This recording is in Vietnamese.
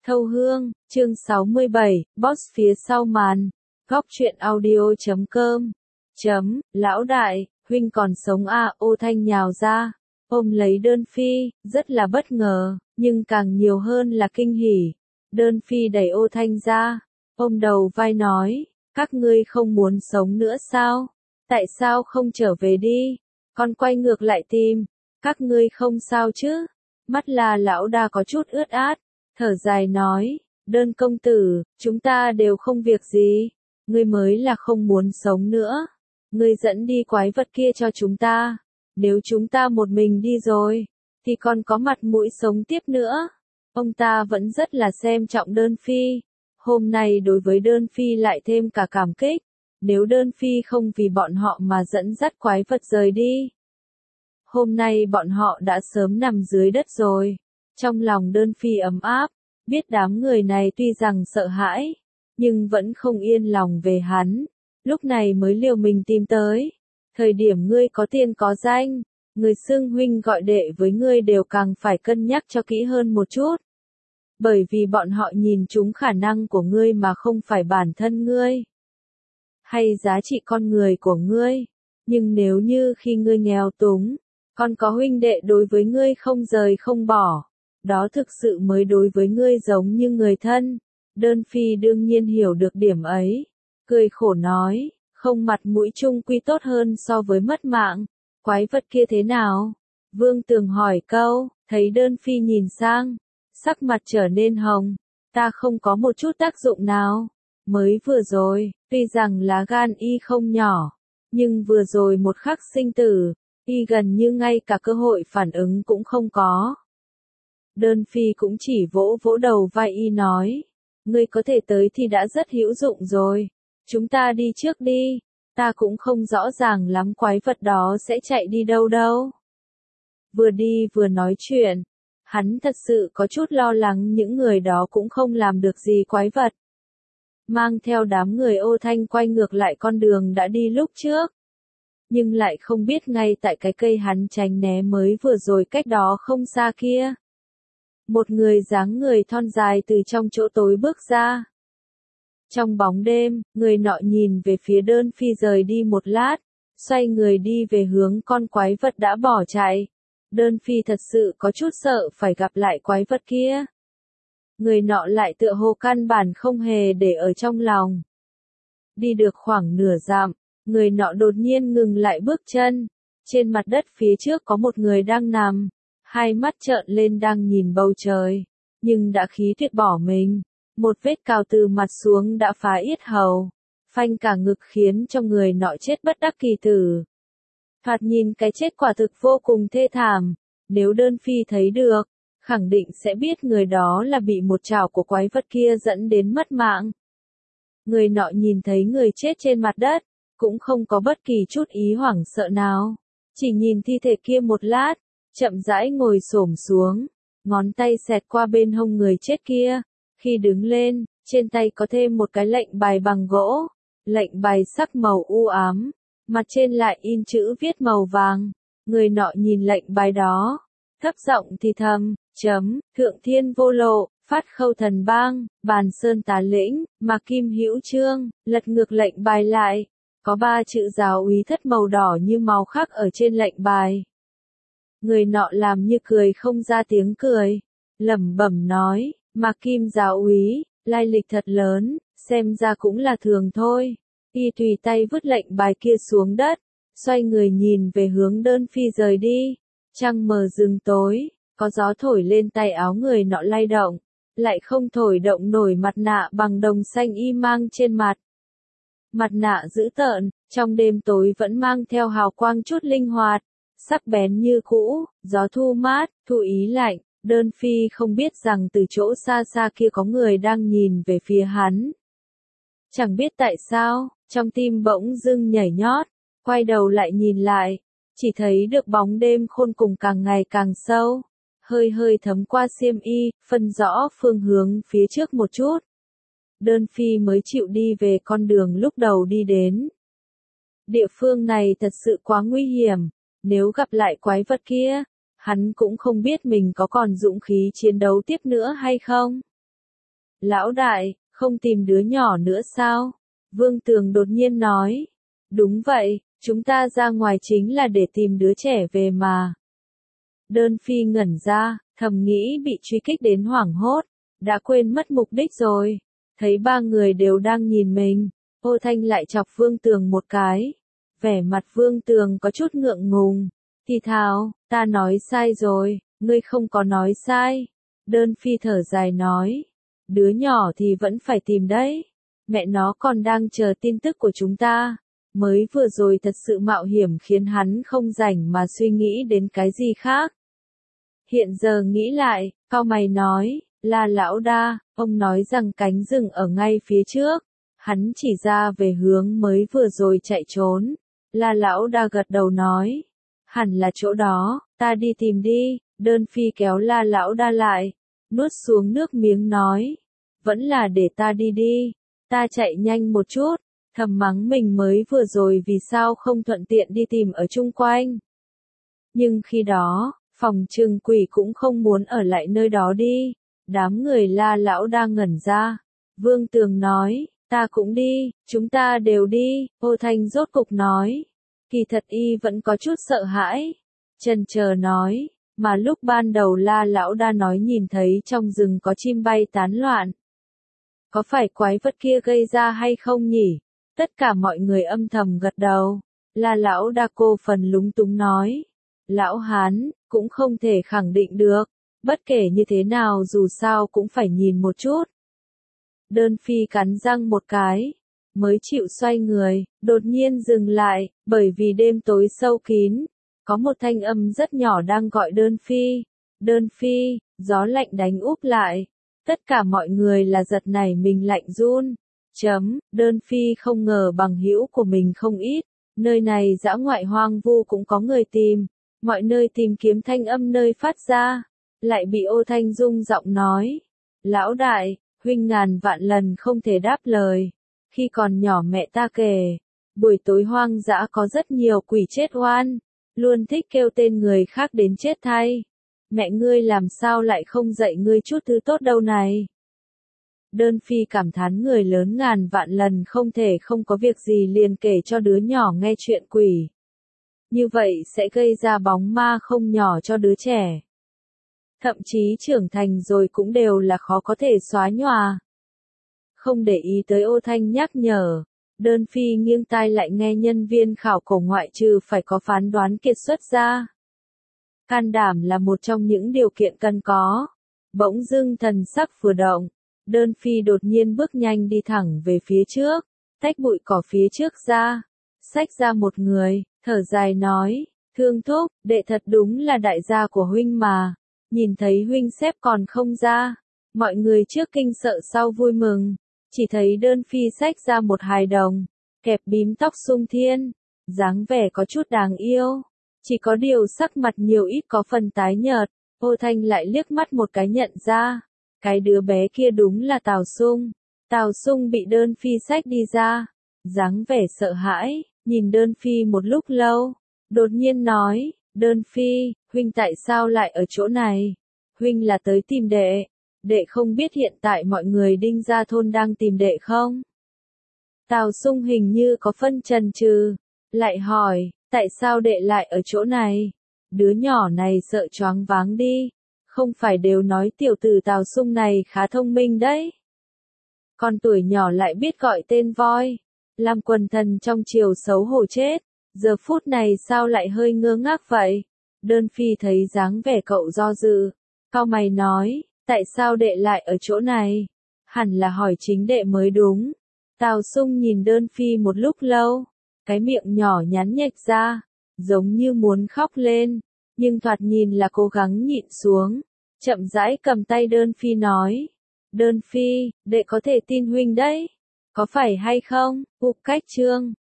Thâu Hương, chương 67, Boss phía sau màn. Góc truyện audio.com. Lão đại, huynh còn sống à? Ô Thanh nhào ra, ôm lấy Đơn Phi, rất là bất ngờ, nhưng càng nhiều hơn là kinh hỉ. Đơn Phi đẩy Ô Thanh ra, ôm đầu vai nói, các ngươi không muốn sống nữa sao? Tại sao không trở về đi? Con quay ngược lại tìm, các ngươi không sao chứ? Mắt là lão đa có chút ướt át, thở dài nói, Đơn công tử, chúng ta đều không việc gì, ngươi mới là không muốn sống nữa. Ngươi dẫn đi quái vật kia cho chúng ta, nếu chúng ta một mình đi rồi, thì còn có mặt mũi sống tiếp nữa. Ông ta vẫn rất là xem trọng Đơn Phi, hôm nay đối với Đơn Phi lại thêm cả cảm kích, nếu Đơn Phi không vì bọn họ mà dẫn dắt quái vật rời đi, hôm nay bọn họ đã sớm nằm dưới đất rồi. Trong lòng Đơn Phi ấm áp, biết đám người này tuy rằng sợ hãi, nhưng vẫn không yên lòng về hắn, lúc này mới liều mình tìm tới. Thời điểm ngươi có tiền có danh, người xưng huynh gọi đệ với ngươi đều càng phải cân nhắc cho kỹ hơn một chút. Bởi vì bọn họ nhìn trúng khả năng của ngươi mà không phải bản thân ngươi, hay giá trị con người của ngươi. Nhưng nếu như khi ngươi nghèo túng, còn có huynh đệ đối với ngươi không rời không bỏ, đó thực sự mới đối với ngươi giống như người thân. Đơn Phi đương nhiên hiểu được điểm ấy, cười khổ nói, không mặt mũi chung quy tốt hơn so với mất mạng. Quái vật kia thế nào? Vương Tường hỏi câu, thấy Đơn Phi nhìn sang, sắc mặt trở nên hồng, ta không có một chút tác dụng nào. Mới vừa rồi, tuy rằng lá gan y không nhỏ, nhưng vừa rồi một khắc sinh tử, y gần như ngay cả cơ hội phản ứng cũng không có. Đơn Phi cũng chỉ vỗ vỗ đầu vai y nói, ngươi có thể tới thì đã rất hữu dụng rồi, chúng ta đi trước đi, ta cũng không rõ ràng lắm quái vật đó sẽ chạy đi đâu đâu. Vừa đi vừa nói chuyện, hắn thật sự có chút lo lắng những người đó cũng không làm được gì quái vật. Mang theo đám người Ô Thanh quay ngược lại con đường đã đi lúc trước, nhưng lại không biết ngay tại cái cây hắn tránh né mới vừa rồi cách đó không xa kia, một người dáng người thon dài từ trong chỗ tối bước ra. Trong bóng đêm, người nọ nhìn về phía Đơn Phi rời đi một lát, xoay người đi về hướng con quái vật đã bỏ chạy. Đơn Phi thật sự có chút sợ phải gặp lại quái vật kia. Người nọ lại tựa hồ căn bản không hề để ở trong lòng. Đi được khoảng nửa dặm, người nọ đột nhiên ngừng lại bước chân. Trên mặt đất phía trước có một người đang nằm, hai mắt trợn lên đang nhìn bầu trời, nhưng đã khí tuyệt bỏ mình. Một vết cào từ mặt xuống đã phá yết hầu, phanh cả ngực khiến cho người nọ chết bất đắc kỳ tử. Thoạt nhìn cái chết quả thực vô cùng thê thảm, nếu Đơn Phi thấy được, khẳng định sẽ biết người đó là bị một chảo của quái vật kia dẫn đến mất mạng. Người nọ nhìn thấy người chết trên mặt đất, cũng không có bất kỳ chút ý hoảng sợ nào, chỉ nhìn thi thể kia một lát, chậm rãi ngồi xổm xuống, ngón tay xẹt qua bên hông người chết kia. Khi đứng lên, trên tay có thêm một cái lệnh bài bằng gỗ, lệnh bài sắc màu u ám, mặt trên lại in chữ viết màu vàng. Người nọ nhìn lệnh bài đó, thấp giọng thì thầm, Thượng Thiên Vô Lộ, Phát Khâu Thần Bang, Bàn Sơn Tá Lĩnh, Mạc Kim Hữu Trương, lật ngược lệnh bài lại, có 3 chữ giáo úy thất màu đỏ như máu khắc ở trên lệnh bài. Người nọ làm như cười không ra tiếng cười, lẩm bẩm nói, Mạc Kim giáo úy, lai lịch thật lớn, xem ra cũng là thường thôi. Y tùy tay vứt lệnh bài kia xuống đất, xoay người nhìn về hướng Đơn Phi rời đi. Trăng mờ rừng tối, có gió thổi lên tay áo người nọ lay động, lại không thổi động nổi mặt nạ bằng đồng xanh y mang trên mặt. Mặt nạ dữ tợn, trong đêm tối vẫn mang theo hào quang chút linh hoạt, sắc bén như cũ. Gió thu mát, thu ý lạnh. Đơn Phi không biết rằng từ chỗ xa xa kia có người đang nhìn về phía hắn. Chẳng biết tại sao, trong tim bỗng dưng nhảy nhót, quay đầu lại nhìn lại, chỉ thấy được bóng đêm khôn cùng càng ngày càng sâu, hơi hơi thấm qua xiêm y, phân rõ phương hướng phía trước một chút. Đơn Phi mới chịu đi về con đường lúc đầu đi đến. Địa phương này thật sự quá nguy hiểm, nếu gặp lại quái vật kia, hắn cũng không biết mình có còn dũng khí chiến đấu tiếp nữa hay không. Lão đại, không tìm đứa nhỏ nữa sao? Vương Tường đột nhiên nói. Đúng vậy, chúng ta ra ngoài chính là để tìm đứa trẻ về mà. Đơn Phi ngẩn ra, thầm nghĩ bị truy kích đến hoảng hốt, đã quên mất mục đích rồi. Thấy ba người đều đang nhìn mình, Ô Thanh lại chọc Vương Tường một cái. Vẻ mặt Vương Tường có chút ngượng ngùng. Thì thào, ta nói sai rồi, ngươi không có nói sai. Đơn Phi thở dài nói. Đứa nhỏ thì vẫn phải tìm đấy. Mẹ nó còn đang chờ tin tức của chúng ta. Mới vừa rồi thật sự mạo hiểm khiến hắn không rảnh mà suy nghĩ đến cái gì khác. Hiện giờ nghĩ lại, cau mày nói, là lão đa, ông nói rằng cánh rừng ở ngay phía trước. Hắn chỉ ra về hướng mới vừa rồi chạy trốn. Là lão đa gật đầu nói. Hẳn là chỗ đó, ta đi tìm đi. Đơn Phi kéo la lão đa lại. Nuốt xuống nước miếng nói. Vẫn là để ta đi đi. Ta chạy nhanh một chút. Thầm mắng mình mới vừa rồi vì sao không thuận tiện đi tìm ở chung quanh. Nhưng khi đó, phòng trừng quỷ cũng không muốn ở lại nơi đó đi. Đám người la lão đang ngẩn ra. Vương Tường nói, ta cũng đi, chúng ta đều đi. Ô Thanh rốt cục nói. Kỳ thật y vẫn có chút sợ hãi. Chần chờ nói, mà lúc ban đầu la lão đa nói nhìn thấy trong rừng có chim bay tán loạn. Có phải quái vật kia gây ra hay không nhỉ? Tất cả mọi người âm thầm gật đầu. La lão đa cô phần lúng túng nói. Lão Hán, cũng không thể khẳng định được. Bất kể như thế nào dù sao cũng phải nhìn một chút. Đơn Phi cắn răng một cái. Mới chịu xoay người, đột nhiên dừng lại, bởi vì đêm tối sâu kín. Có một thanh âm rất nhỏ đang gọi Đơn Phi. Đơn Phi, gió lạnh đánh úp lại. Tất cả mọi người là giật nảy mình lạnh run. Đơn Phi không ngờ bằng hữu của mình không ít. Nơi này dã ngoại hoang vu cũng có người tìm. Mọi nơi tìm kiếm thanh âm nơi phát ra. Lại bị Ô Thanh rung giọng nói. Lão đại, huynh ngàn vạn lần không thể đáp lời. Khi còn nhỏ mẹ ta kể. Buổi tối hoang dã có rất nhiều quỷ chết oan. Luôn thích kêu tên người khác đến chết thay. Mẹ ngươi làm sao lại không dạy ngươi chút thứ tốt đâu này. Đơn Phi cảm thán người lớn ngàn vạn lần không thể không có việc gì liền kể cho đứa nhỏ nghe chuyện quỷ. Như vậy sẽ gây ra bóng ma không nhỏ cho đứa trẻ. Thậm chí trưởng thành rồi cũng đều là khó có thể xóa nhòa. Không để ý tới Ô Thanh nhắc nhở. Đơn Phi nghiêng tai lại nghe nhân viên khảo cổ ngoại trừ phải có phán đoán kiệt xuất ra. Can đảm là một trong những điều kiện cần có. Bỗng dưng thần sắc vừa động. Đơn Phi đột nhiên bước nhanh đi thẳng về phía trước. Tách bụi cỏ phía trước ra. Xách ra một người, thở dài nói. Thương thúc, đệ thật đúng là đại gia của huynh mà. Nhìn thấy huynh xếp còn không ra. Mọi người trước kinh sợ sau vui mừng. Chỉ thấy Đơn Phi xách ra một hài đồng. Kẹp bím tóc sung thiên. Dáng vẻ có chút đáng yêu. Chỉ có điều sắc mặt nhiều ít có phần tái nhợt. Ô Thanh lại liếc mắt một cái nhận ra. Cái đứa bé kia đúng là Tào Sung. Tào Sung bị Đơn Phi xách đi ra. Dáng vẻ sợ hãi. Nhìn Đơn Phi một lúc lâu. Đột nhiên nói. Đơn Phi, huynh tại sao lại ở chỗ này? Huynh là tới tìm đệ. Đệ không biết hiện tại mọi người Đinh Gia thôn đang tìm đệ không? Tào Sung hình như có phân chần chừ. Lại hỏi, tại sao đệ lại ở chỗ này? Đứa nhỏ này sợ choáng váng đi. Không phải đều nói tiểu tử Tào Sung này khá thông minh đấy. Con tuổi nhỏ lại biết gọi tên voi. Làm quần thần trong triều xấu hổ chết. Giờ phút này sao lại hơi ngơ ngác vậy? Đơn Phi thấy dáng vẻ cậu do dự. Cau mày nói, tại sao đệ lại ở chỗ này? Hẳn là hỏi chính đệ mới đúng. Tào Sung nhìn Đơn Phi một lúc lâu. Cái miệng nhỏ nhắn nhệch ra. Giống như muốn khóc lên. Nhưng thoạt nhìn là cố gắng nhịn xuống. Chậm rãi cầm tay Đơn Phi nói. Đơn Phi, đệ có thể tin huynh đấy. Có phải hay không? Cách chương